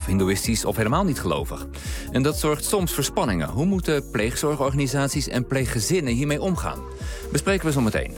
hindoeïstisch of helemaal niet gelovig. En dat zorgt soms voor spanningen. Hoe moeten pleegzorgorganisaties en pleeggezinnen hiermee omgaan? Bespreken we zo meteen.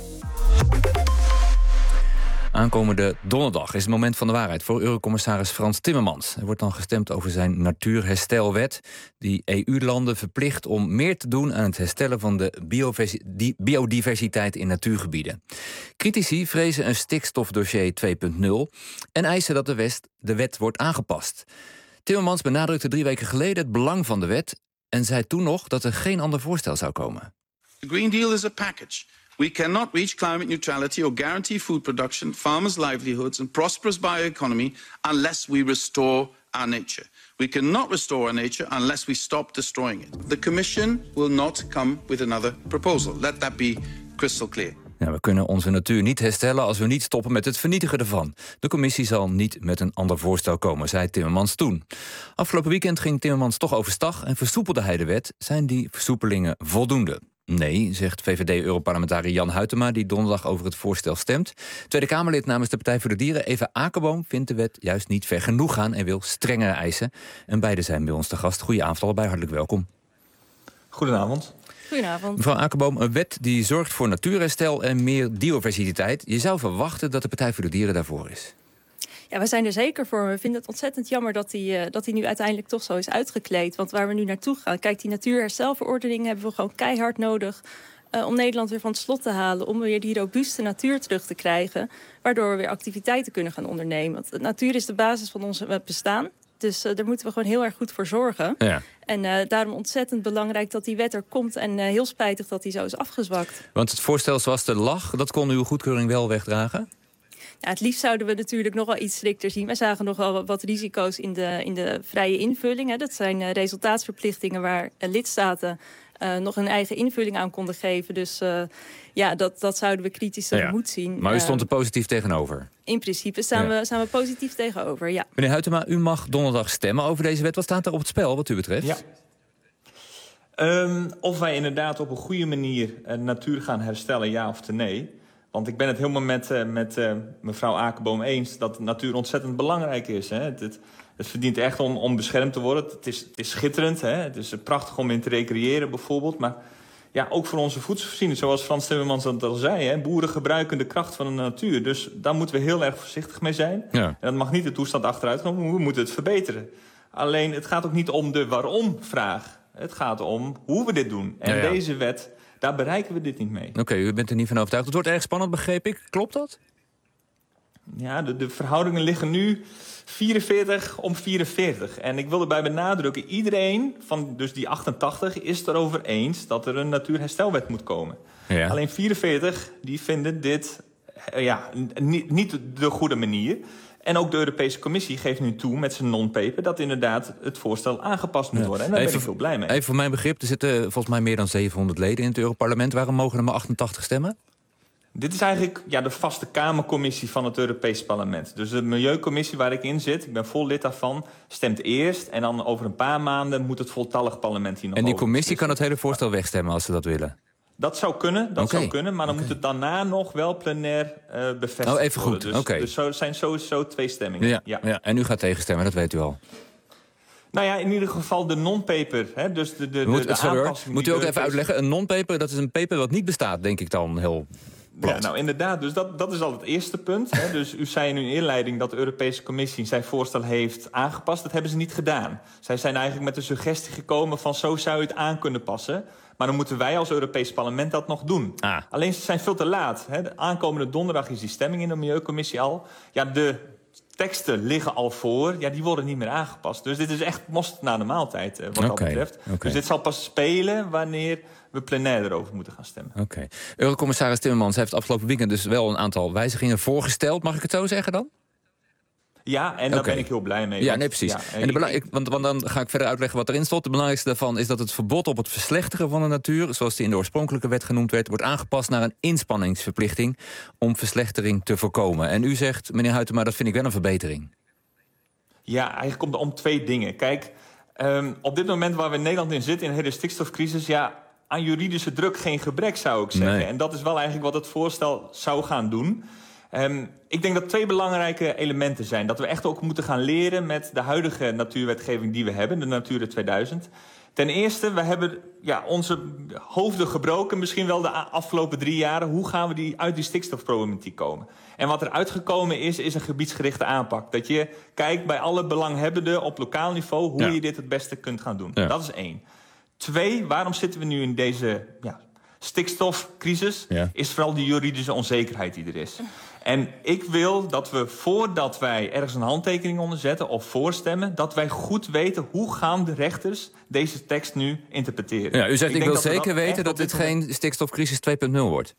Aankomende donderdag is het moment van de waarheid voor Eurocommissaris Frans Timmermans. Er wordt dan gestemd over zijn natuurherstelwet, die EU-landen verplicht om meer te doen aan het herstellen van de biodiversiteit in natuurgebieden. Critici vrezen een stikstofdossier 2.0 en eisen dat de wet wordt aangepast. Timmermans benadrukte 3 weken geleden het belang van de wet en zei toen nog dat er geen ander voorstel zou komen. The Green Deal is a package. We cannot reach climate neutrality or guarantee food production, farmers' livelihoods and prosperous bioeconomy unless we restore our nature. We cannot restore our nature unless we stop destroying it. The Commission will not come with another proposal. Let that be crystal clear. Ja, we kunnen onze natuur niet herstellen als we niet stoppen met het vernietigen ervan. De commissie zal niet met een ander voorstel komen, zei Timmermans toen. Afgelopen weekend ging Timmermans toch overstag en versoepelde hij de wet. Zijn die versoepelingen voldoende? Nee, zegt VVD-europarlementariër Jan Huytema, die donderdag over het voorstel stemt. Tweede Kamerlid namens de Partij voor de Dieren, Eva Akerboom, vindt de wet juist niet ver genoeg gaan en wil strengere eisen. En beide zijn bij ons te gast. Goedenavond allebei, hartelijk welkom. Goedenavond. Goedenavond. Mevrouw Akerboom, een wet die zorgt voor natuurherstel en meer diversiteit. Je zou verwachten dat de Partij voor de Dieren daarvoor is. Ja, we zijn er zeker voor. We vinden het ontzettend jammer dat die nu uiteindelijk toch zo is uitgekleed. Want waar we nu naartoe gaan, kijk, die natuurherstelverordening hebben we gewoon keihard nodig om Nederland weer van het slot te halen, om weer die robuuste natuur terug te krijgen, waardoor we weer activiteiten kunnen gaan ondernemen. Want de natuur is de basis van ons bestaan. Dus daar moeten we gewoon heel erg goed voor zorgen. Ja. En daarom ontzettend belangrijk dat die wet er komt. En heel spijtig dat die zo is afgezwakt. Want het voorstel zoals het lag, dat kon uw goedkeuring wel wegdragen? Ja, het liefst zouden we natuurlijk nog wel iets strikter zien. Wij zagen nog wel wat risico's in de vrije invulling. Hè. Dat zijn resultaatsverplichtingen waar lidstaten nog een eigen invulling aan konden geven. Dus dat zouden we kritisch moeten zien. Maar u stond er positief tegenover? In principe staan we positief tegenover, ja. Meneer Huytema, u mag donderdag stemmen over deze wet. Wat staat er op het spel wat u betreft? Ja. Of wij inderdaad op een goede manier natuur gaan herstellen, ja of nee. Want ik ben het helemaal met mevrouw Akerboom eens dat natuur ontzettend belangrijk is. Hè. Het verdient echt om beschermd te worden. Het is schitterend. Hè. Het is prachtig om in te recreëren bijvoorbeeld. Maar ja, ook voor onze voedselvoorziening, zoals Frans Timmermans dat al zei. Hè. Boeren gebruiken de kracht van de natuur. Dus daar moeten we heel erg voorzichtig mee zijn. Ja. En dat mag niet de toestand achteruit gaan. We moeten het verbeteren. Alleen, het gaat ook niet om de waarom-vraag. Het gaat om hoe we dit doen. En deze wet, daar bereiken we dit niet mee. Oké, u bent er niet van overtuigd. Het wordt erg spannend, begreep ik. Klopt dat? Ja, de verhoudingen liggen nu 44 om 44. En ik wil erbij benadrukken, iedereen van dus die 88 is het erover eens dat er een natuurherstelwet moet komen. Ja. Alleen 44 die vinden dit niet de goede manier. En ook de Europese Commissie geeft nu toe met zijn non-paper dat inderdaad het voorstel aangepast moet worden. En daar ben ik heel blij mee. Even voor mijn begrip, er zitten volgens mij meer dan 700 leden in het Europarlement. Waarom mogen er maar 88 stemmen? Dit is eigenlijk de vaste Kamercommissie van het Europees Parlement. Dus de Milieucommissie waar ik in zit, ik ben vol lid daarvan, stemt eerst. En dan over een paar maanden moet het voltallig parlement hier nog over. En die commissie kan het hele voorstel wegstemmen als ze dat willen? Dat zou kunnen, maar dan moet het daarna nog wel plenair bevestigd worden. Even goed, Dus er zijn sowieso 2 stemmingen. Ja. En u gaat tegenstemmen, dat weet u al. Nou ja, in ieder geval de non-paper. Hè, dus de aanpassing. Moet u ook even uitleggen, een non-paper, dat is een paper wat niet bestaat, denk ik dan heel plat. Ja, nou inderdaad, dus dat is al het eerste punt. Hè. Dus u zei in uw inleiding dat de Europese Commissie zijn voorstel heeft aangepast. Dat hebben ze niet gedaan. Zij zijn eigenlijk met de suggestie gekomen van zo zou je het aan kunnen passen. Maar dan moeten wij als Europees Parlement dat nog doen. Alleen ze zijn veel te laat. Hè. De aankomende donderdag is die stemming in de Milieucommissie al. Ja, de teksten liggen al voor. Ja, die worden niet meer aangepast. Dus dit is echt mosterd na de maaltijd wat dat betreft. Dus dit zal pas spelen wanneer we plenair erover moeten gaan stemmen. Eurocommissaris Timmermans heeft afgelopen weekend dus wel een aantal wijzigingen voorgesteld. Mag ik het zo zeggen dan? Ja, en daar ben ik heel blij mee. Ja, nee, precies. Ja, want dan ga ik verder uitleggen wat erin stond. Het belangrijkste daarvan is dat het verbod op het verslechteren van de natuur, zoals die in de oorspronkelijke wet genoemd werd, wordt aangepast naar een inspanningsverplichting om verslechtering te voorkomen. En u zegt, meneer Huytema, dat vind ik wel een verbetering. Ja, eigenlijk komt het om 2 dingen. Kijk, op dit moment waar we in Nederland in zitten, in de hele stikstofcrisis, aan juridische druk geen gebrek, zou ik zeggen. Nee. En dat is wel eigenlijk wat het voorstel zou gaan doen. Ik denk dat 2 belangrijke elementen zijn. Dat we echt ook moeten gaan leren met de huidige natuurwetgeving die we hebben, de Natura 2000. Ten eerste, we hebben onze hoofden gebroken, misschien wel de afgelopen 3 jaren. Hoe gaan we uit die stikstofproblematiek komen? En wat er uitgekomen is een gebiedsgerichte aanpak. Dat je kijkt bij alle belanghebbenden op lokaal niveau hoe je dit het beste kunt gaan doen. Ja. Dat is 1. 2, waarom zitten we nu in deze stikstofcrisis? Ja. Is vooral die juridische onzekerheid die er is. En ik wil dat we, voordat wij ergens een handtekening onder zetten of voorstemmen, dat wij goed weten hoe gaan de rechters deze tekst nu interpreteren. Ja, u zegt ik wil zeker weten dat dit geen stikstofcrisis 2.0 wordt.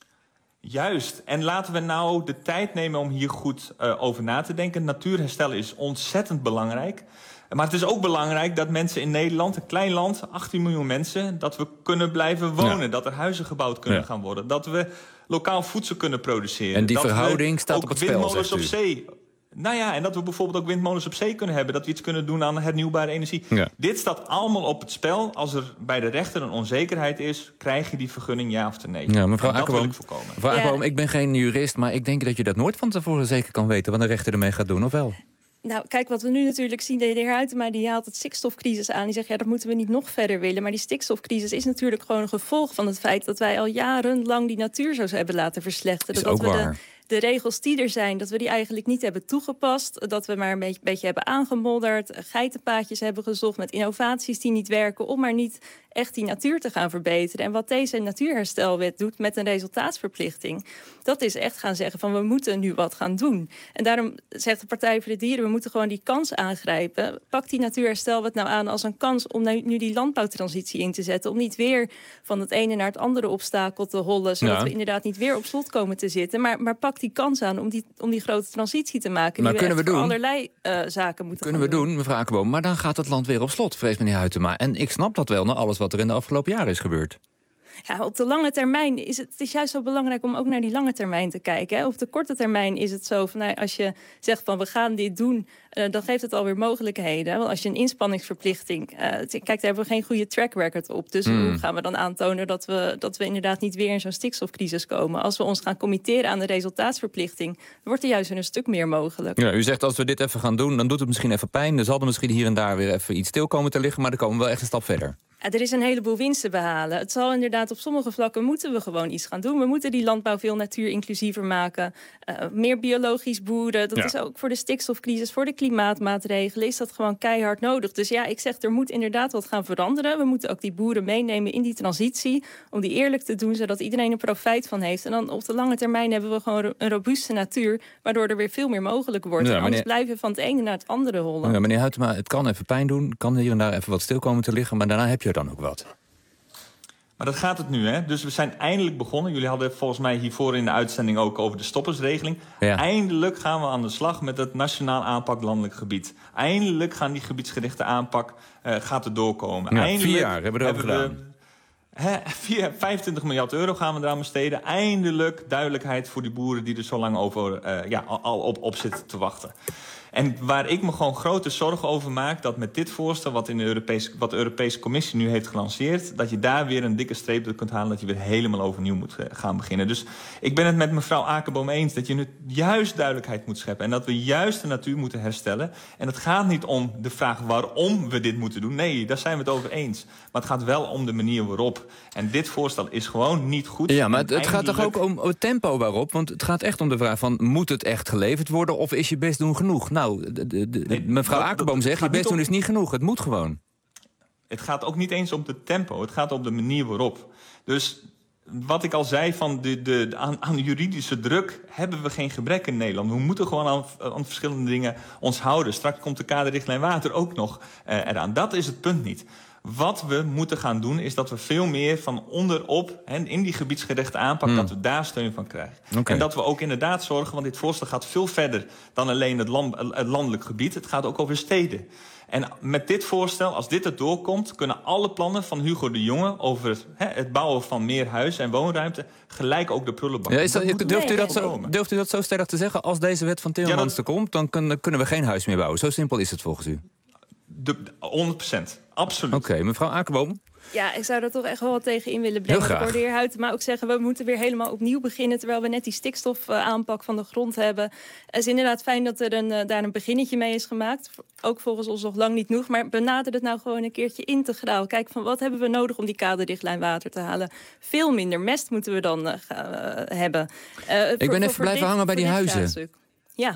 Juist. En laten we nou de tijd nemen om hier goed over na te denken. Natuurherstel is ontzettend belangrijk. Maar het is ook belangrijk dat mensen in Nederland, een klein land, 18 miljoen mensen, dat we kunnen blijven wonen. Ja. Dat er huizen gebouwd kunnen gaan worden. Dat we lokaal voedsel kunnen produceren. En die dat verhouding staat op het spel, zegt u. Op zee. Nou ja, en dat we bijvoorbeeld ook windmolens op zee kunnen hebben. Dat we iets kunnen doen aan hernieuwbare energie. Ja. Dit staat allemaal op het spel. Als er bij de rechter een onzekerheid is, krijg je die vergunning ja of nee. Ja, mevrouw Akerboom, ik ben geen jurist, maar ik denk dat je dat nooit van tevoren zeker kan weten wat een rechter ermee gaat doen, of wel? Nou, kijk, wat we nu natuurlijk zien, de heer Huytema die haalt het stikstofcrisis aan. Die zegt, dat moeten we niet nog verder willen. Maar die stikstofcrisis is natuurlijk gewoon een gevolg van het feit dat wij al jarenlang die natuur zo hebben laten verslechteren. Is ook waar. De regels die er zijn, dat we die eigenlijk niet hebben toegepast. Dat we maar een beetje hebben aangemodderd. Geitenpaadjes hebben gezocht met innovaties die niet werken, om maar niet echt die natuur te gaan verbeteren. En wat deze natuurherstelwet doet met een resultaatsverplichting, dat is echt gaan zeggen van we moeten nu wat gaan doen. En daarom zegt de Partij voor de Dieren, we moeten gewoon die kans aangrijpen. Pak die natuurherstelwet nou aan als een kans om nu die landbouwtransitie in te zetten. Om niet weer van het ene naar het andere obstakel te hollen, zodat we inderdaad niet weer op slot komen te zitten. Maar pak die kans aan om die grote transitie te maken. Maar die kunnen we doen? Allerlei zaken moeten kunnen we doen, mevrouw Akerboom, maar dan gaat het land weer op slot, vreest meneer Huytema. En ik snap dat wel, na alles wat er in de afgelopen jaren is gebeurd. Ja, op de lange termijn is het is juist zo belangrijk om ook naar die lange termijn te kijken. Hè. Op de korte termijn is het zo van, als je zegt van we gaan dit doen, dan geeft het alweer mogelijkheden. Want als je een inspanningsverplichting, kijk, daar hebben we geen goede track record op. Dus hoe gaan we dan aantonen dat we inderdaad niet weer in zo'n stikstofcrisis komen? Als we ons gaan committeren aan de resultaatsverplichting, wordt er juist een stuk meer mogelijk. Ja, u zegt als we dit even gaan doen, dan doet het misschien even pijn. Er zal er misschien hier en daar weer even iets stil komen te liggen, maar dan komen we wel echt een stap verder. Ja, er is een heleboel winst te behalen. Het zal inderdaad op sommige vlakken moeten we gewoon iets gaan doen. We moeten die landbouw veel natuurinclusiever maken. Meer biologisch boeren. Dat is ook voor de stikstofcrisis, voor de klimaatmaatregelen is dat gewoon keihard nodig. Dus ja, ik zeg, er moet inderdaad wat gaan veranderen. We moeten ook die boeren meenemen in die transitie. Om die eerlijk te doen, zodat iedereen er profijt van heeft. En dan op de lange termijn hebben we gewoon een robuuste natuur, waardoor er weer veel meer mogelijk wordt. Ja, anders blijven we van het ene naar het andere hollen. Ja, meneer Huytema, het kan even pijn doen. Kan hier en daar even wat stil komen te liggen. Maar daarna heb je dan ook wat. Maar dat gaat het nu, hè? Dus we zijn eindelijk begonnen. Jullie hadden volgens mij hiervoor in de uitzending ook over de stoppersregeling. Ja. Eindelijk gaan we aan de slag met het nationaal aanpak landelijk gebied. Eindelijk gaan die gebiedsgerichte aanpak gaat er doorkomen. Ja, 4 jaar hebben we erover gedaan. 25 miljard euro gaan we eraan besteden. Eindelijk duidelijkheid voor die boeren die er zo lang al op zitten te wachten. En waar ik me gewoon grote zorgen over maak, dat met dit voorstel wat de Europese Commissie nu heeft gelanceerd, dat je daar weer een dikke streep door kunt halen, dat je weer helemaal overnieuw moet gaan beginnen. Dus ik ben het met mevrouw Akerboom eens dat je nu juist duidelijkheid moet scheppen en dat we juist de natuur moeten herstellen. En het gaat niet om de vraag waarom we dit moeten doen. Nee, daar zijn we het over eens. Maar het gaat wel om de manier waarop. En dit voorstel is gewoon niet goed. Ja, maar het gaat toch ook om het tempo waarop? Want het gaat echt om de vraag van, moet het echt geleverd worden of is je best doen genoeg? Nou, mevrouw Akerboom zegt, je best doen is niet genoeg. Het moet gewoon. Het gaat ook niet eens om het tempo. Het gaat om de manier waarop. Dus wat ik al zei, aan juridische druk hebben we geen gebrek in Nederland. We moeten gewoon aan verschillende dingen ons houden. Straks komt de kaderrichtlijn water ook nog eraan. Dat is het punt niet. Wat we moeten gaan doen is dat we veel meer van onderop, in die gebiedsgerichte aanpak, dat we daar steun van krijgen. Okay. En dat we ook inderdaad zorgen, want dit voorstel gaat veel verder dan alleen het landelijk gebied. Het gaat ook over steden. En met dit voorstel, als dit er doorkomt, kunnen alle plannen van Hugo de Jonge over het bouwen van meer huizen en woonruimte gelijk ook de prullenbak. Ja, durft u dat zo stellig te zeggen? Als deze wet van Timmermans er komt, dan kunnen we geen huis meer bouwen. Zo simpel is het volgens u. 100%. Absoluut. Oké, mevrouw Akerboom. Ja, ik zou daar toch echt wel wat tegen in willen brengen. Heel graag. Ik hoorde de heer Huytema ook zeggen, we moeten weer helemaal opnieuw beginnen, terwijl we net die stikstofaanpak van de grond hebben. Het is inderdaad fijn dat er daar een beginnetje mee is gemaakt. Ook volgens ons nog lang niet genoeg, maar benader het nou gewoon een keertje integraal. Kijk, van wat hebben we nodig om die kaderrichtlijn water te halen? Veel minder mest moeten we dan hebben. Ik ben even blijven hangen bij die huizen. Vraagstuk. Ja.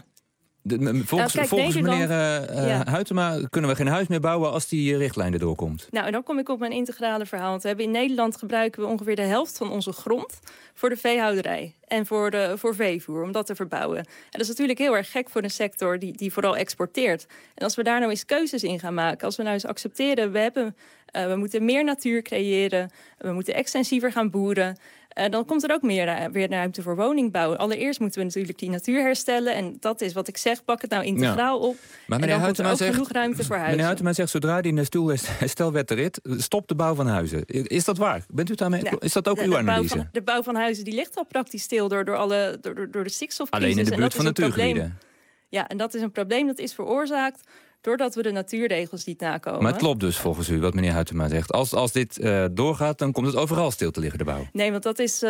Volgens meneer Huytema kunnen we geen huis meer bouwen als die richtlijn erdoor komt. Nou, en dan kom ik op mijn integrale verhaal. Want we hebben in Nederland gebruiken we ongeveer de helft van onze grond voor de veehouderij en voor veevoer, om dat te verbouwen. En dat is natuurlijk heel erg gek voor een sector die vooral exporteert. En als we daar nou eens keuzes in gaan maken, als we nou eens accepteren, we moeten meer natuur creëren, we moeten extensiever gaan boeren, dan komt er ook weer ruimte voor woningbouw. Allereerst moeten we natuurlijk die natuur herstellen. En dat is wat ik zeg, pak het nou integraal op. Maar en dan komt er ook genoeg ruimte voor huizen. Meneer Huytema zegt, zodra die herstelwet er is, stop de bouw van huizen. Is dat waar? Bent u daarmee? Nou, is dat ook uw analyse? De bouw van huizen die ligt al praktisch stil door de stikstofcrisis. Alleen in de buurt van natuurgebieden. Ja, en dat is een probleem dat is veroorzaakt doordat we de natuurregels niet nakomen. Maar het klopt dus volgens u, wat meneer Huytema zegt. Als dit doorgaat, dan komt het overal stil te liggen, de bouw. Nee, want dat is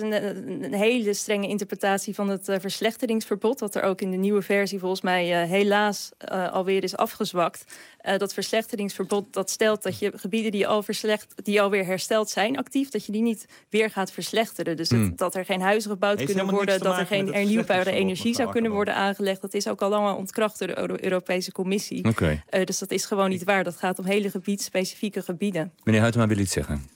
een hele strenge interpretatie van het verslechteringsverbod, wat er ook in de nieuwe versie volgens mij helaas alweer is afgezwakt. Dat verslechteringsverbod dat stelt dat je gebieden die alweer hersteld zijn actief, dat je die niet weer gaat verslechteren. Dus dat er geen huizen gebouwd kunnen worden, dat er geen hernieuwbare energie zou kunnen worden aangelegd. Dat is ook al lang ontkracht door de Europese Commissie. Okay. Dus dat is gewoon niet waar. Dat gaat om hele specifieke gebieden. Meneer Huytema wil iets zeggen.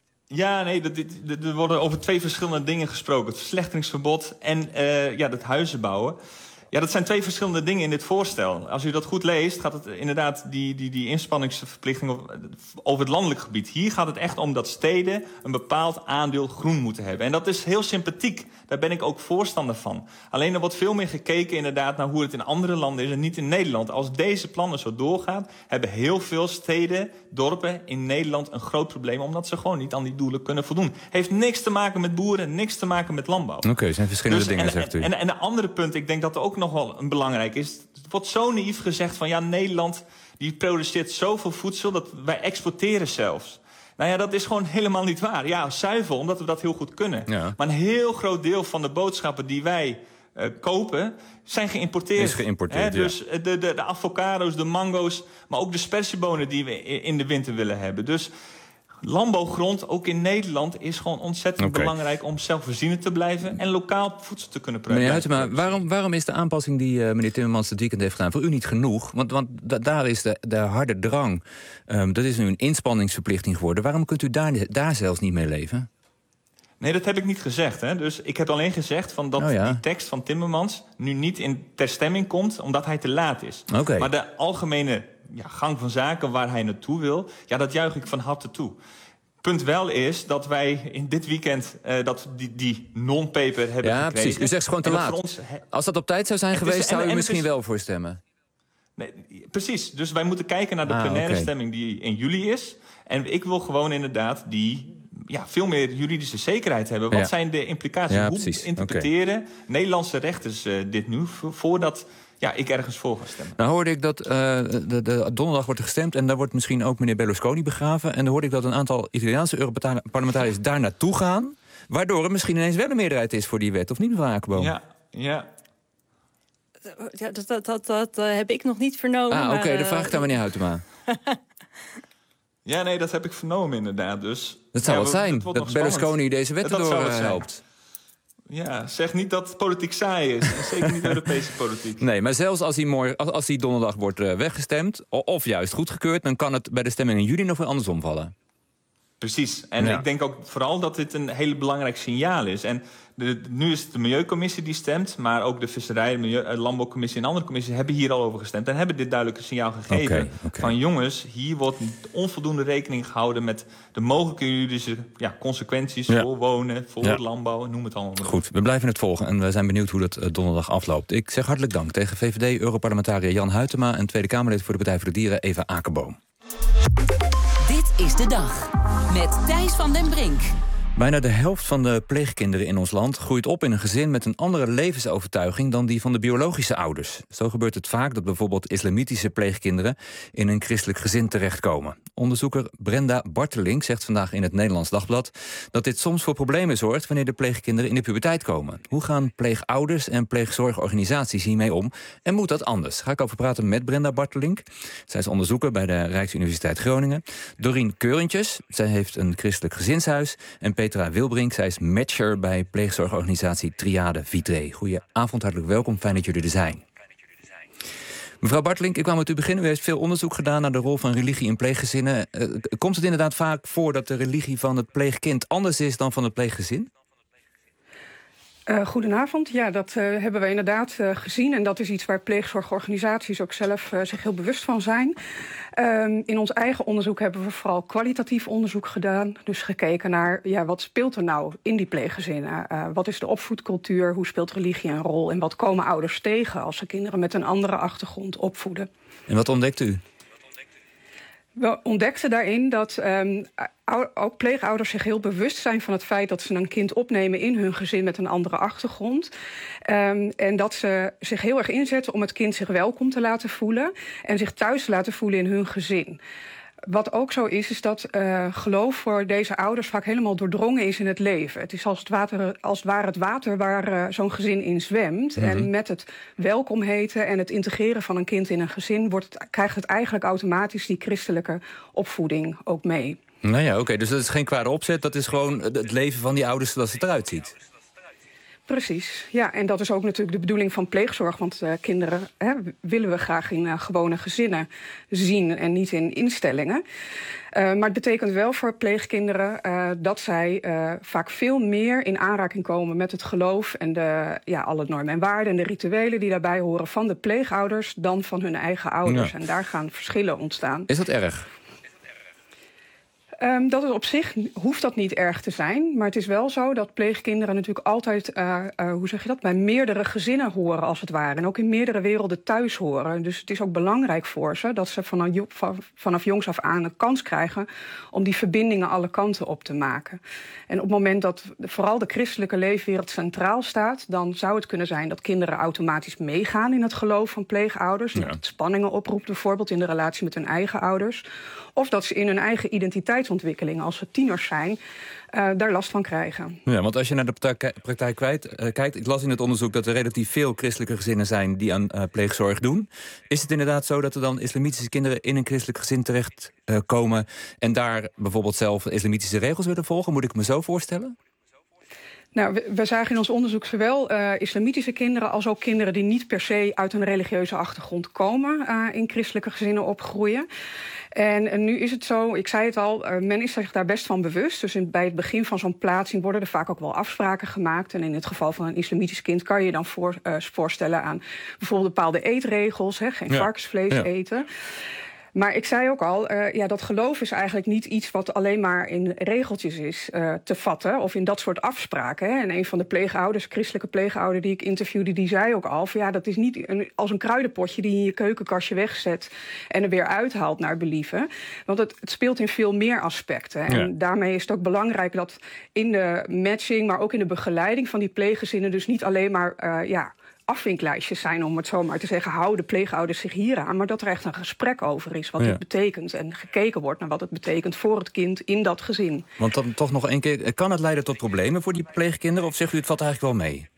Ja, nee, er worden over 2 verschillende dingen gesproken. Het verslechteringsverbod en het huizen bouwen. Ja, dat zijn 2 verschillende dingen in dit voorstel. Als u dat goed leest, gaat het inderdaad die inspanningsverplichting over het landelijk gebied. Hier gaat het echt om dat steden een bepaald aandeel groen moeten hebben. En dat is heel sympathiek. Daar ben ik ook voorstander van. Alleen er wordt veel meer gekeken inderdaad naar hoe het in andere landen is en niet in Nederland. Als deze plannen zo doorgaan, hebben heel veel steden, dorpen in Nederland een groot probleem, omdat ze gewoon niet aan die doelen kunnen voldoen. Heeft niks te maken met boeren, niks te maken met landbouw. Oké, zijn verschillende dingen, zegt u. En een andere punt, ik denk dat er ook nog wel een belangrijk is. Het wordt zo naïef gezegd van ja, Nederland die produceert zoveel voedsel dat wij exporteren zelfs. Nou ja, dat is gewoon helemaal niet waar. Ja, zuivel, omdat we dat heel goed kunnen. Ja. Maar een heel groot deel van de boodschappen die wij kopen, zijn geïmporteerd. Is geïmporteerd, ja. Dus de avocado's, de mango's, maar ook de spersiebonen die we in de winter willen hebben. Dus landbouwgrond, ook in Nederland, is gewoon ontzettend belangrijk om zelfvoorzienend te blijven en lokaal voedsel te kunnen produceren. Meneer Huytema, waarom is de aanpassing die meneer Timmermans dit weekend heeft gedaan voor u niet genoeg? Want daar is de harde drang. Dat is nu een inspanningsverplichting geworden. Waarom kunt u daar zelfs niet mee leven? Nee, dat heb ik niet gezegd. Hè. Dus ik heb alleen gezegd dat die tekst van Timmermans nu niet ter stemming komt, omdat hij te laat is. Okay. Maar de algemene gang van zaken waar hij naartoe wil, dat juich ik van harte toe. Punt wel is dat wij in dit weekend die non-paper hebben gekregen. Ja, precies. U zegt gewoon te laat. Als dat op tijd zou zijn geweest, zou u misschien wel voor stemmen. Nee, precies. Dus wij moeten kijken naar de plenaire stemming die in juli is. En ik wil gewoon inderdaad veel meer juridische zekerheid hebben. Wat zijn de implicaties? Hoe interpreteren Nederlandse rechters dit nu voordat ik ergens voor ga stemmen? Nou hoorde ik dat de donderdag wordt er gestemd en daar wordt misschien ook meneer Berlusconi begraven. En dan hoorde ik dat een aantal Italiaanse Europarlementariërs daar naartoe gaan, waardoor er misschien ineens wel een meerderheid is voor die wet, of niet, mevrouw Akerboom? Ja. Ja, dat heb ik nog niet vernomen. Oké, dan vraag ik aan meneer Huytema. Ja, nee, dat heb ik vernomen inderdaad. Dus dat zou wat zijn, dat Berlusconi deze wet erdoor helpt. Ja, zeg niet dat het politiek saai is. En zeker niet Europese politiek. Nee, maar zelfs als die donderdag wordt weggestemd, of juist goedgekeurd, dan kan het bij de stemming in juli nog weer andersom vallen. Precies. En ik denk ook vooral dat dit een hele belangrijk signaal is. En nu is het de Milieucommissie die stemt, maar ook de Visserij, de Landbouwcommissie en andere commissies hebben hier al over gestemd en hebben dit duidelijke signaal gegeven. Van jongens, hier wordt onvoldoende rekening gehouden met de mogelijke juridische consequenties voor wonen, voor landbouw, noem het allemaal. Goed, we blijven het volgen en we zijn benieuwd hoe dat donderdag afloopt. Ik zeg hartelijk dank tegen VVD-Europarlementariër Jan Huytema en Tweede Kamerlid voor de Partij voor de Dieren Eva Akerboom. Dit is de dag met Thijs van den Brink. Bijna de helft van de pleegkinderen in ons land groeit op in een gezin met een andere levensovertuiging dan die van de biologische ouders. Zo gebeurt het vaak dat bijvoorbeeld islamitische pleegkinderen in een christelijk gezin terechtkomen. Onderzoeker Brenda Bartelink zegt vandaag in het Nederlands Dagblad dat dit soms voor problemen zorgt wanneer de pleegkinderen in de puberteit komen. Hoe gaan pleegouders en pleegzorgorganisaties hiermee om en moet dat anders? Ga ik over praten met Brenda Bartelink. Zij is onderzoeker bij de Rijksuniversiteit Groningen. Dorien Keurentjes, zij heeft een christelijk gezinshuis. En Petra Wilbrink, zij is matcher bij pleegzorgorganisatie Triade Vitré. Goedenavond, hartelijk welkom. Fijn dat jullie er zijn. Mevrouw Bartelink, ik wou met u beginnen. U heeft veel onderzoek gedaan naar de rol van religie in pleeggezinnen. Komt het inderdaad vaak voor dat de religie van het pleegkind anders is dan van het pleeggezin? Goedenavond. Ja, dat hebben we inderdaad gezien. En dat is iets waar pleegzorgorganisaties ook zelf zich heel bewust van zijn. In ons eigen onderzoek hebben we vooral kwalitatief onderzoek gedaan. Dus gekeken naar wat speelt er nou in die pleeggezinnen? Wat is de opvoedcultuur? Hoe speelt religie een rol? En wat komen ouders tegen als ze kinderen met een andere achtergrond opvoeden? En wat ontdekt u? We ontdekten daarin dat ook pleegouders zich heel bewust zijn van het feit dat ze een kind opnemen in hun gezin met een andere achtergrond. En dat ze zich heel erg inzetten om het kind zich welkom te laten voelen en zich thuis te laten voelen in hun gezin. Wat ook zo is dat geloof voor deze ouders vaak helemaal doordrongen is in het leven. Het is als het ware het water waar zo'n gezin in zwemt. Mm-hmm. En met het welkom heten en het integreren van een kind in een gezin krijgt het eigenlijk automatisch die christelijke opvoeding ook mee. Nou ja, oké, dus dat is geen kwade opzet. Dat is gewoon het leven van die ouders zoals het eruit ziet. Precies, ja, en dat is ook natuurlijk de bedoeling van pleegzorg. Want kinderen willen we graag in gewone gezinnen zien en niet in instellingen. Maar het betekent wel voor pleegkinderen dat zij vaak veel meer in aanraking komen met het geloof en alle normen en waarden en de rituelen die daarbij horen van de pleegouders dan van hun eigen ouders. Ja. En daar gaan verschillen ontstaan. Is dat erg? Dat het op zich hoeft dat niet erg te zijn. Maar het is wel zo dat pleegkinderen natuurlijk altijd bij meerdere gezinnen horen als het ware. En ook in meerdere werelden thuis horen. Dus het is ook belangrijk voor ze dat ze vanaf jongs af aan een kans krijgen om die verbindingen alle kanten op te maken. En op het moment dat vooral de christelijke leefwereld centraal staat, dan zou het kunnen zijn dat kinderen automatisch meegaan in het geloof van pleegouders. Ja. Dat het spanningen oproept bijvoorbeeld in de relatie met hun eigen ouders. Of dat ze in hun eigen identiteitsontwikkeling, als ze tieners zijn, daar last van krijgen. Ja, want als je naar de praktijk kijkt, ik las in het onderzoek dat er relatief veel christelijke gezinnen zijn die aan pleegzorg doen. Is het inderdaad zo dat er dan islamitische kinderen in een christelijk gezin terecht komen en daar bijvoorbeeld zelf islamitische regels willen volgen? Moet ik me zo voorstellen? Nou, we zagen in ons onderzoek zowel islamitische kinderen als ook kinderen die niet per se uit een religieuze achtergrond komen in christelijke gezinnen opgroeien. En nu is het zo, ik zei het al, men is zich daar best van bewust. Dus bij het begin van zo'n plaatsing worden er vaak ook wel afspraken gemaakt. En in het geval van een islamitisch kind kan je je dan voorstellen aan bijvoorbeeld bepaalde eetregels. Geen varkensvlees eten. Maar ik zei ook al, dat geloof is eigenlijk niet iets wat alleen maar in regeltjes is te vatten. Of in dat soort afspraken. Hè. En een van de pleegouders, christelijke pleegouder die ik interviewde, die zei ook al van dat is niet als een kruidenpotje die je in je keukenkastje wegzet en er weer uithaalt naar believen. Want het speelt in veel meer aspecten. Ja. En daarmee is het ook belangrijk dat in de matching, maar ook in de begeleiding van die pleeggezinnen dus niet alleen maar afvinklijstjes zijn, om het zo maar te zeggen, houden pleegouders zich hier aan, maar dat er echt een gesprek over is wat dit betekent en gekeken wordt naar wat het betekent voor het kind in dat gezin. Want dan toch nog één keer, kan het leiden tot problemen voor die pleegkinderen of zegt u het valt eigenlijk wel mee?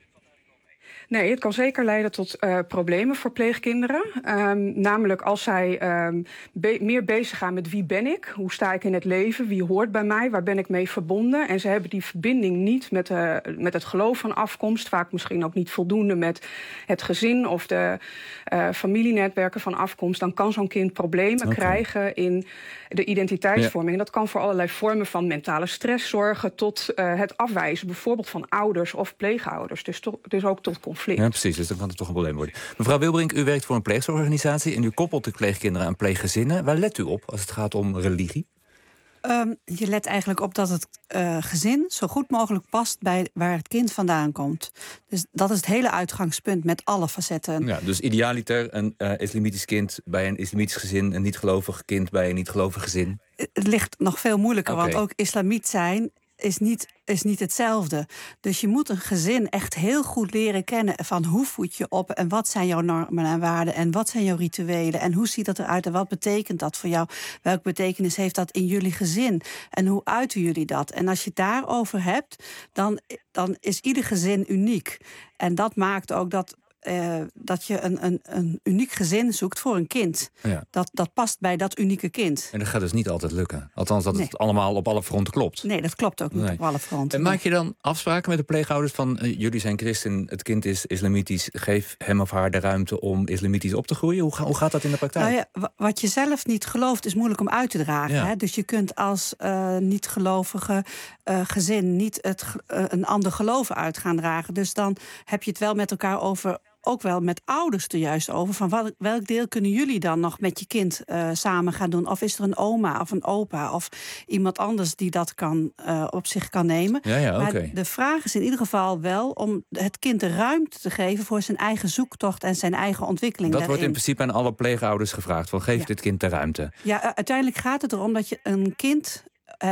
Nee, het kan zeker leiden tot problemen voor pleegkinderen. Namelijk als zij meer bezig gaan met wie ben ik, hoe sta ik in het leven, wie hoort bij mij, waar ben ik mee verbonden. En ze hebben die verbinding niet met het geloof van afkomst, vaak misschien ook niet voldoende met het gezin of de familienetwerken van afkomst. Dan kan zo'n kind problemen krijgen in de identiteitsvorming. En dat kan voor allerlei vormen van mentale stress zorgen tot het afwijzen bijvoorbeeld van ouders of pleegouders. Dus ook tot conflict. Ja, precies. Dus dan kan het toch een probleem worden. Mevrouw Wilbrink, u werkt voor een pleegzorgorganisatie en u koppelt de pleegkinderen aan pleeggezinnen. Waar let u op als het gaat om religie? Je let eigenlijk op dat het gezin zo goed mogelijk past bij waar het kind vandaan komt. Dus dat is het hele uitgangspunt met alle facetten. Ja, dus idealiter een islamitisch kind bij een islamitisch gezin, een niet-gelovig kind bij een niet-gelovig gezin. Het ligt nog veel moeilijker, want ook islamiet zijn is niet hetzelfde. Dus je moet een gezin echt heel goed leren kennen van hoe voed je op en wat zijn jouw normen en waarden en wat zijn jouw rituelen en hoe ziet dat eruit en wat betekent dat voor jou? Welke betekenis heeft dat in jullie gezin en hoe uiten jullie dat? En als je het daarover hebt, dan is ieder gezin uniek. En dat maakt ook dat je een uniek gezin zoekt voor een kind. Ja. Dat past bij dat unieke kind. En dat gaat dus niet altijd lukken. Althans, dat het allemaal op alle fronten klopt. Nee, dat klopt ook niet op alle fronten. En maak je dan afspraken met de pleegouders van... jullie zijn christen, het kind is islamitisch... geef hem of haar de ruimte om islamitisch op te groeien? Hoe gaat dat in de praktijk? Nou ja, wat je zelf niet gelooft is moeilijk om uit te dragen. Ja. Hè? Dus je kunt als niet-gelovige gezin niet een ander geloof uit gaan dragen. Dus dan heb je het wel met elkaar over... ook wel met ouders er juist over. Van welk deel kunnen jullie dan nog met je kind samen gaan doen? Of is er een oma of een opa of iemand anders die dat op zich kan nemen? Ja, maar oké. de vraag is in ieder geval wel om het kind de ruimte te geven voor zijn eigen zoektocht en zijn eigen ontwikkeling. Dat wordt in daarin. principe aan alle pleegouders gevraagd. Van geef dit kind de ruimte. Ja, uiteindelijk gaat het erom dat je een kind...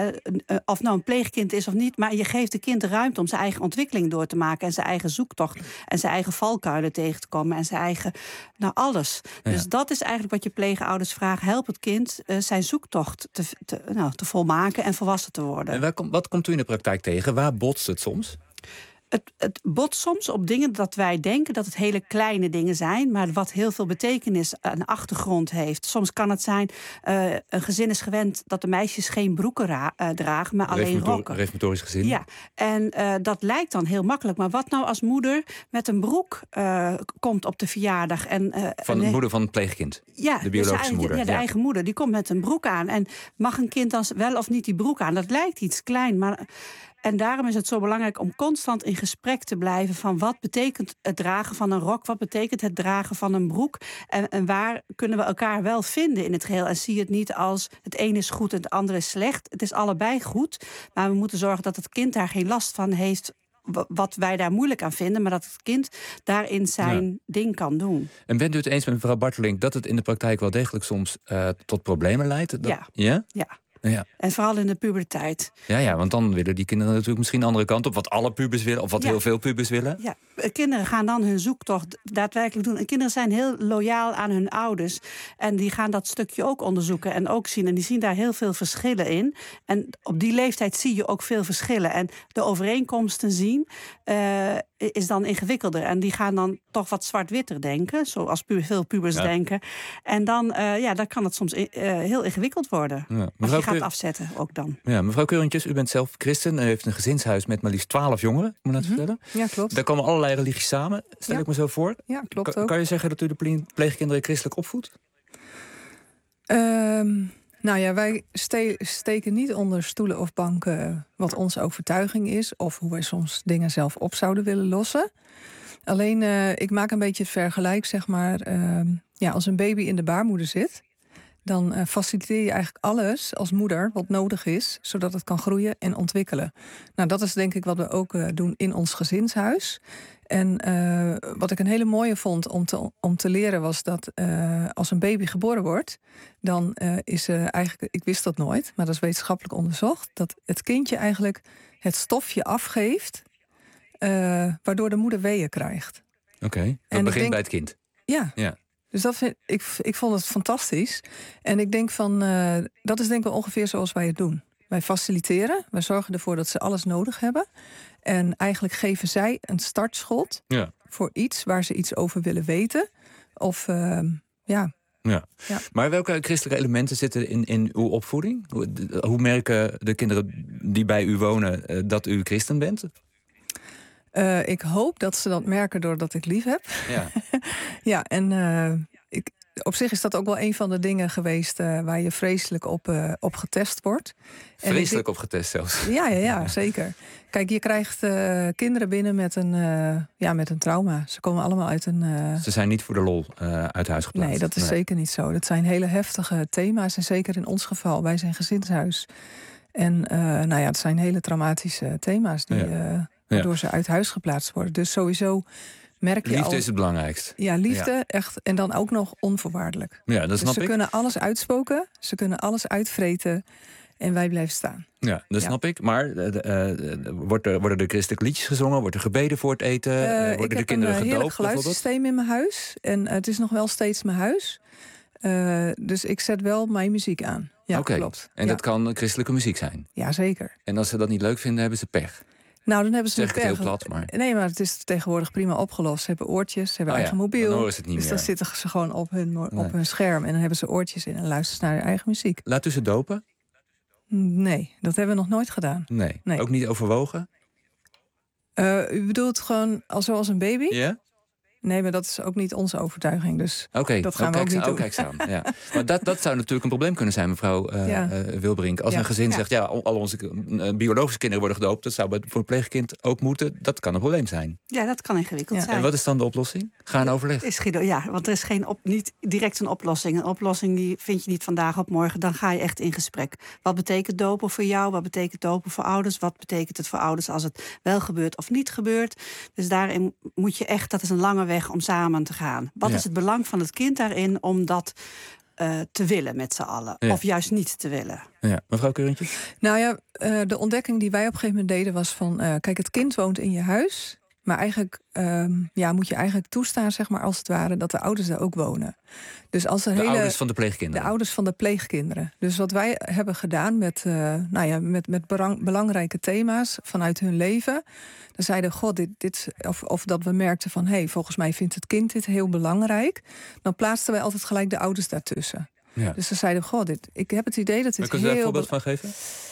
of nou een pleegkind is of niet... maar je geeft het kind de ruimte om zijn eigen ontwikkeling door te maken... en zijn eigen zoektocht en zijn eigen valkuilen tegen te komen... en zijn eigen, alles. Ja. Dus dat is eigenlijk wat je pleegouders vragen. Help het kind zijn zoektocht te volmaken en volwassen te worden. En wat komt u in de praktijk tegen? Waar botst het soms? Het botst soms op dingen dat wij denken dat het hele kleine dingen zijn... maar wat heel veel betekenis en achtergrond heeft. Soms kan het zijn, een gezin is gewend dat de meisjes geen broeken dragen... maar alleen rokken. Reformatorisch gezin. Ja, en dat lijkt dan heel makkelijk. Maar wat nou als moeder met een broek komt op de verjaardag? Van de moeder van het pleegkind? Ja, de biologische moeder. Ja, de eigen moeder. Die komt met een broek aan. En mag een kind dan wel of niet die broek aan? Dat lijkt iets klein, maar... En daarom is het zo belangrijk om constant in gesprek te blijven... van wat betekent het dragen van een rok? Wat betekent het dragen van een broek? En waar kunnen we elkaar wel vinden in het geheel? En zie het niet als het een is goed en het andere is slecht. Het is allebei goed, maar we moeten zorgen dat het kind daar geen last van heeft... wat wij daar moeilijk aan vinden... maar dat het kind daarin zijn ding kan doen. En bent u het eens met mevrouw Barteling... dat het in de praktijk wel degelijk soms tot problemen leidt? Ja? Ja. En vooral in de puberteit. Ja, want dan willen die kinderen natuurlijk misschien de andere kant op... wat alle pubers willen, of wat heel veel pubers willen. Ja, kinderen gaan dan hun zoektocht daadwerkelijk doen. En kinderen zijn heel loyaal aan hun ouders. En die gaan dat stukje ook onderzoeken en ook zien. En die zien daar heel veel verschillen in. En op die leeftijd zie je ook veel verschillen. En de overeenkomsten zien is dan ingewikkelder. En die gaan dan toch wat zwart-witter denken. Zoals veel pubers denken. En dan kan het soms heel ingewikkeld worden. Ja. Als je gaat afzetten ook dan. Ja, mevrouw Keurentjes, u bent zelf christen. U heeft een gezinshuis met maar liefst 12 jongeren. Moet ik dat vertellen? Ja, klopt. Daar komen allerlei religies samen, stel ik me zo voor. Ja, klopt ook. Kan je zeggen dat u de pleegkinderen christelijk opvoedt? Nou ja, wij steken niet onder stoelen of banken wat onze overtuiging is... of hoe wij soms dingen zelf op zouden willen lossen. Alleen, ik maak een beetje het vergelijk, zeg maar... als een baby in de baarmoeder zit... dan faciliteer je eigenlijk alles als moeder wat nodig is... zodat het kan groeien en ontwikkelen. Nou, dat is denk ik wat we ook doen in ons gezinshuis. En wat ik een hele mooie vond om te leren was dat als een baby geboren wordt... dan is eigenlijk, ik wist dat nooit, maar dat is wetenschappelijk onderzocht... dat het kindje eigenlijk het stofje afgeeft... waardoor de moeder weeën krijgt. Oké, dat begint bij het kind. Ja. Dus ik vond het fantastisch. En ik denk van, dat is denk ik wel ongeveer zoals wij het doen. Wij faciliteren, wij zorgen ervoor dat ze alles nodig hebben. En eigenlijk geven zij een startschot voor iets waar ze iets over willen weten. Of Ja. Maar welke christelijke elementen zitten in uw opvoeding? Hoe merken de kinderen die bij u wonen dat u christen bent? Ik hoop dat ze dat merken doordat ik lief heb. Ja, ja, en op zich is dat ook wel een van de dingen geweest waar je vreselijk op getest wordt. Vreselijk op getest zelfs? Ja, zeker. Kijk, je krijgt kinderen binnen met een trauma. Ze komen allemaal uit een... Ze zijn niet voor de lol uit huis geplaatst? Nee, dat is zeker niet zo. Dat zijn hele heftige thema's. En zeker in ons geval, wij zijn gezinshuis. En het zijn hele traumatische thema's die... waardoor ze uit huis geplaatst worden. Dus sowieso merk je liefde is het belangrijkst. Ja, liefde, echt. En dan ook nog onvoorwaardelijk. Ja, dat snap ik. Ze kunnen alles uitspoken. Ze kunnen alles uitvreten. En wij blijven staan. Ja, dat snap ik. Maar worden er christelijke liedjes gezongen? Wordt er gebeden voor het eten? Worden de kinderen gedoopt? Ik heb een heerlijk geluidssysteem in mijn huis. En het is nog wel steeds mijn huis. Dus ik zet wel mijn muziek aan. Ja, klopt. En dat kan christelijke muziek zijn? Ja, zeker. En als ze dat niet leuk vinden, hebben ze pech? Nou, dan hebben ze het heel plat, maar... Nee, maar het is tegenwoordig prima opgelost. Ze hebben oortjes, ze hebben eigen mobiel. Dan horen ze het niet dus meer. dan zitten ze gewoon op hun scherm. En dan hebben ze oortjes in en luisteren ze naar hun eigen muziek. Laat u ze dopen? Nee, dat hebben we nog nooit gedaan. Nee. Ook niet overwogen? U bedoelt gewoon zoals een baby? Ja. Nee, maar dat is ook niet onze overtuiging. Dus dat gaan we ook niet doen. Kijk aan. Ja. Maar dat zou natuurlijk een probleem kunnen zijn, mevrouw Wilbrink. Als een gezin zegt, al onze biologische kinderen worden gedoopt... dat zou voor een pleegkind ook moeten. Dat kan een probleem zijn. Ja, dat kan ingewikkeld zijn. En wat is dan de oplossing? Ga in overleg. Want er is niet direct een oplossing. Een oplossing die vind je niet vandaag op morgen. Dan ga je echt in gesprek. Wat betekent dopen voor jou? Wat betekent dopen voor ouders? Wat betekent het voor ouders als het wel gebeurt of niet gebeurt? Dus daarin moet je echt, dat is een lange weg om samen te gaan. Wat is het belang van het kind daarin om dat te willen met z'n allen? Ja. Of juist niet te willen? Ja. Mevrouw Keurentje? Nou ja, de ontdekking die wij op een gegeven moment deden was van... kijk, het kind woont in je huis... Maar eigenlijk moet je eigenlijk toestaan, zeg maar, als het ware... dat de ouders daar ook wonen. Dus als ouders van de pleegkinderen? De ouders van de pleegkinderen. Dus wat wij hebben gedaan met belangrijke thema's vanuit hun leven... dan zeiden of dat we merkten van... volgens mij vindt het kind dit heel belangrijk... dan plaatsten wij altijd gelijk de ouders daartussen. Ja. Dus ze zeiden, ik heb het idee dat dit heel... Kun je daar een voorbeeld van geven?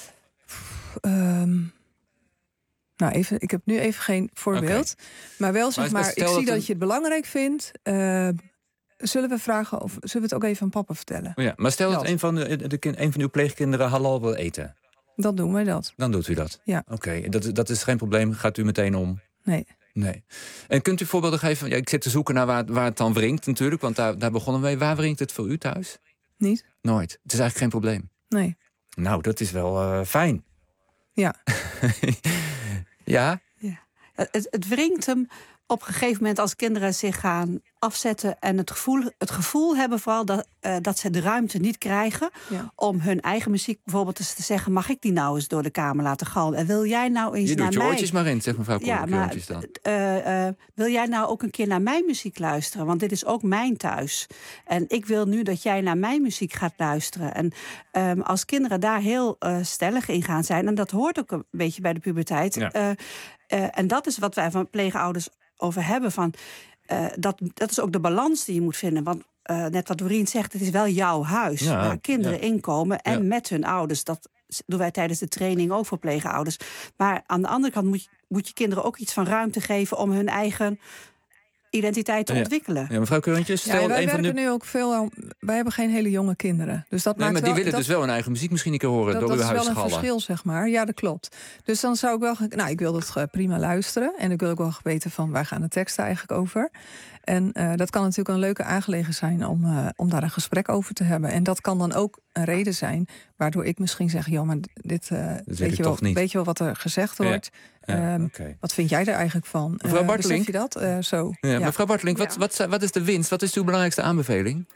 Ik heb nu even geen voorbeeld. Okay. Maar wel zeg maar, ik zie dat je het belangrijk vindt. Zullen we vragen of zullen we het ook even aan papa vertellen? Ja, maar stel dat een van uw pleegkinderen halal wil eten. Dan doen wij dat. Dan doet u dat? Ja. Oké, dat is geen probleem. Gaat u meteen om? Nee. En kunt u voorbeelden geven? Ja, ik zit te zoeken naar waar het dan wringt natuurlijk. Want daar begonnen we mee. Waar wringt het voor u thuis? Niet. Nooit. Het is eigenlijk geen probleem. Nee. Nou, dat is wel fijn. Ja. Ja? Het wringt hem op een gegeven moment als kinderen zich gaan afzetten... en het gevoel hebben vooral dat ze de ruimte niet krijgen... om hun eigen muziek bijvoorbeeld eens te zeggen... mag ik die nou eens door de kamer laten galmen? En wil jij nou eens je naar doet je mij... oortjes maar in, zegt mevrouw Keurentjes dan. Wil jij nou ook een keer naar mijn muziek luisteren? Want dit is ook mijn thuis. En ik wil nu dat jij naar mijn muziek gaat luisteren. En als kinderen daar heel stellig in gaan zijn... en dat hoort ook een beetje bij de puberteit... Ja. En dat is wat wij van pleegouders over hebben. Dat is ook de balans die je moet vinden. Want net wat Dorien zegt, het is wel jouw huis. Waar kinderen inkomen en met hun ouders. Dat doen wij tijdens de training ook voor pleegouders. Maar aan de andere kant moet je kinderen ook iets van ruimte geven... om hun eigen identiteit te ontwikkelen. Ja, mevrouw Keurentjes, wij werken nu ook veel... Wij hebben geen hele jonge kinderen. Dus dat maakt maar die willen dus wel hun eigen muziek misschien een keer horen door uw huis. Dat is wel een verschil, zeg maar. Ja, dat klopt. Dus dan zou ik wel... ik wil dat prima luisteren. En ik wil ook wel weten van waar gaan de teksten eigenlijk over. En dat kan natuurlijk een leuke aangelegenheid zijn om daar een gesprek over te hebben. En dat kan dan ook een reden zijn waardoor ik misschien zeg... joh, maar dit weet je wel wat er gezegd wordt. Wat vind jij er eigenlijk van? Mevrouw Bartelink, je dat? Zo. Ja, mevrouw Bartelink, wat is de winst? Wat is uw belangrijkste aanbeveling?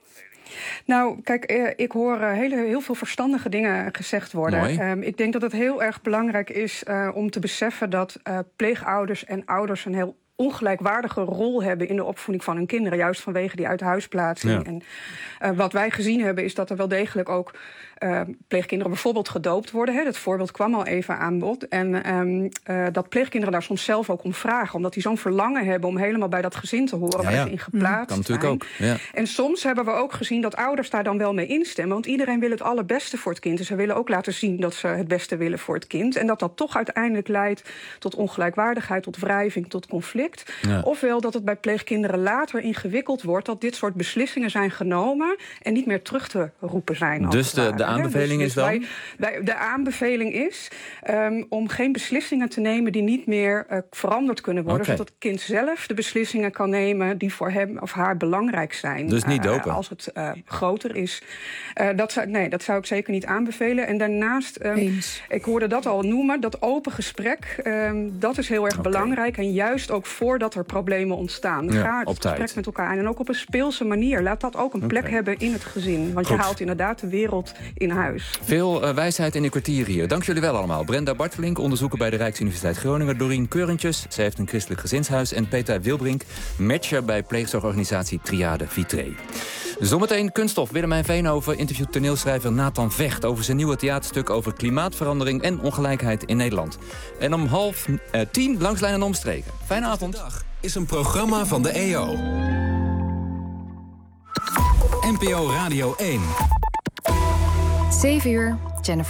Nou, kijk, ik hoor heel veel verstandige dingen gezegd worden. Ik denk dat het heel erg belangrijk is om te beseffen... dat pleegouders en ouders een heel ongelijkwaardige rol hebben in de opvoeding van hun kinderen. Juist vanwege die uithuisplaatsing. Ja. En wat wij gezien hebben is dat er wel degelijk ook pleegkinderen bijvoorbeeld gedoopt worden. Dat voorbeeld kwam al even aan bod. En dat pleegkinderen daar soms zelf ook om vragen. Omdat die zo'n verlangen hebben om helemaal bij dat gezin te horen. Waar ze in geplaatst kan natuurlijk zijn. Ook. Ja. En soms hebben we ook gezien dat ouders daar dan wel mee instemmen. Want iedereen wil het allerbeste voor het kind. Dus ze willen ook laten zien dat ze het beste willen voor het kind. En dat toch uiteindelijk leidt tot ongelijkwaardigheid, tot wrijving, tot conflict. Ja. Ofwel dat het bij pleegkinderen later ingewikkeld wordt... dat dit soort beslissingen zijn genomen en niet meer terug te roepen zijn. Dus de aanbeveling is dan? De aanbeveling is om geen beslissingen te nemen... die niet meer veranderd kunnen worden. Zodat het kind zelf de beslissingen kan nemen... die voor hem of haar belangrijk zijn. Dus niet dopen? Als het groter is. Dat zou ik zeker niet aanbevelen. En daarnaast, ik hoorde dat al noemen... dat open gesprek, dat is heel erg belangrijk. En juist ook voordat er problemen ontstaan. Ja, Ga het gesprek met elkaar aan. En ook op een speelse manier. Laat dat ook een plek hebben in het gezin. Want je haalt inderdaad de wereld in huis. Veel wijsheid in een kwartier hier. Dank jullie wel allemaal. Brenda Bartelink, onderzoeker bij de Rijksuniversiteit Groningen. Dorien Keurentjes, zij heeft een christelijk gezinshuis. En Peter Wilbrink, matcher bij pleegzorgorganisatie Triade Vitré. Zometeen kunststof. Willemijn Veenhoven interviewt toneelschrijver Nathan Vecht over zijn nieuwe theaterstuk over klimaatverandering en ongelijkheid in Nederland. En om 9:30 Langs Lijn en Omstreken. Fijne avond. Dag is een programma van de EO. NPO Radio 1. 7 uur.